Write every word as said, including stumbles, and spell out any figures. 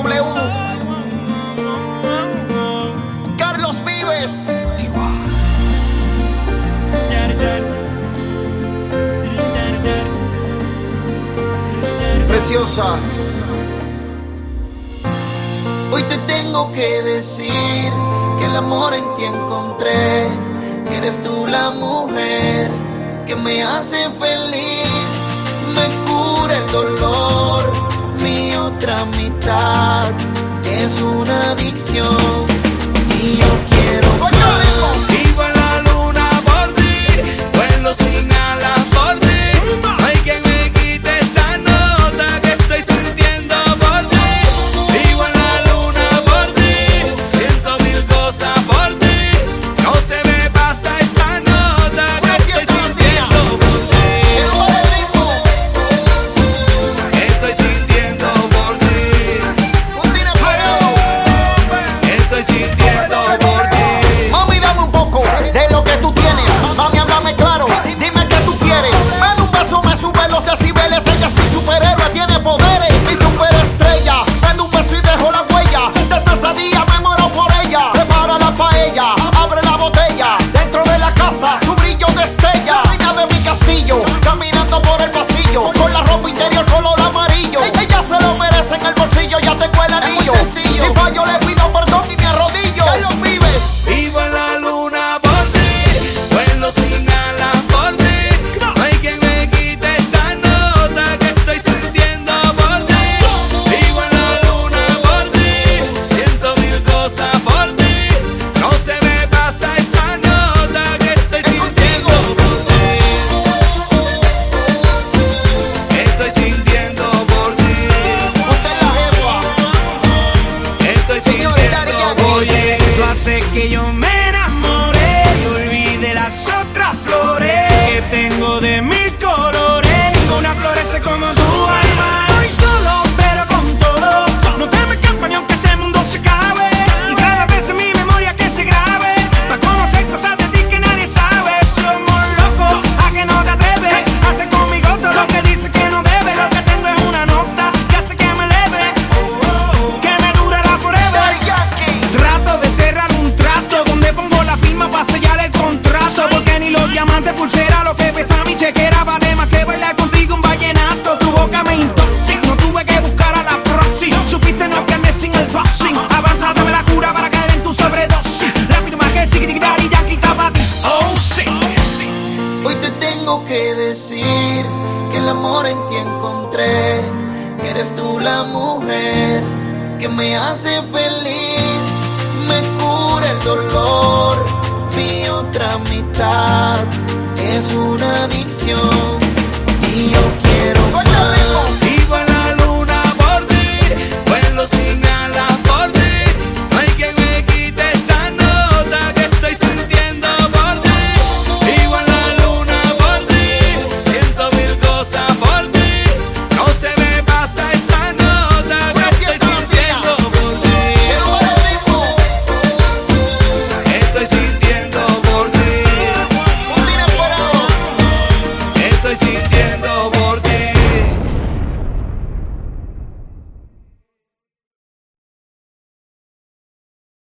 W. Carlos Vives. Preciosa. Hoy te tengo que decir que el amor en ti encontré, que eres tú la mujer que me hace feliz, me cura el dolor. Mi otra mitad es una adicción y yo quiero más. Vivo en la luna por ti, vuelo sin alas por ti. No hay quien me quite esta nota que estoy sintiendo por ti. Vivo en la luna por ti, siento mil cosas por ti. No se me pasa esta nota que estoy sintiendo por ti. Estoy sintiendo por ti. Estoy sintiendo por ti. Mami, dame un poco de lo que tú tienes. Mami, háblame claro, dime qué tú quieres. Me da un beso, me sube los decibeles. Ella es mi superhéroe, tiene poderes. Mi superestrella, me da un beso y dejo la huella. Desde ese día me muero por ella. Prepara la paella, abre la botella. Dentro de la casa, su brillo destella. Reina de mi castillo, caminando por el pasillo, con la ropa interior color amarillo. Ella se lo merece, en el bolsillo ya tengo el anillo. Si fallo le pido perdón y me arrodillo. Carlos Vives. Vivo en la luna por ti, vuelo sin alas por ti. No hay quien me quite esta nota que estoy sintiendo por ti. Vivo en la luna por ti, siento mil cosas por ti. No se me pasa esta nota que estoy sintiendo por ti. Estoy sintiendo por ti. Usted es la jefa. Estoy sintiendo por ti. Tú haces que yo me enamore y olvide las otras flores que tengo de mil colores. Ninguna florece como tu alma. Estoy solo pero con todo. No te me escapas ni aunque este mundo se acabe. Y cada vez en mi memoria que se grabe, para conocer cosas de ti que nadie sabe. Somos locos, a que no te atreves. Hace conmigo todo lo que dices que no debe. Lo que tengo es una nota que hace que me eleve, que me durará forever. Trato de cerrar un trato donde pongo la firma para sellar el contrato, porque ni los diamantes, pulsera, lo que pesa mi chequera vale más que bailar contigo un vallenato. Tu boca me intoxica, no tuve que buscar a la proxy. Supiste no quedarme sin el boxing. Avanza, dame la cura para caer en tu sobredosis. Rápido más que sigidiguidari, yankee, tabati. Oh, sí. Hoy te tengo que decir que el amor en ti encontré, que eres tú la mujer que me hace feliz, me cura el dolor. Mi otra mitad es una adicción y yo quiero más.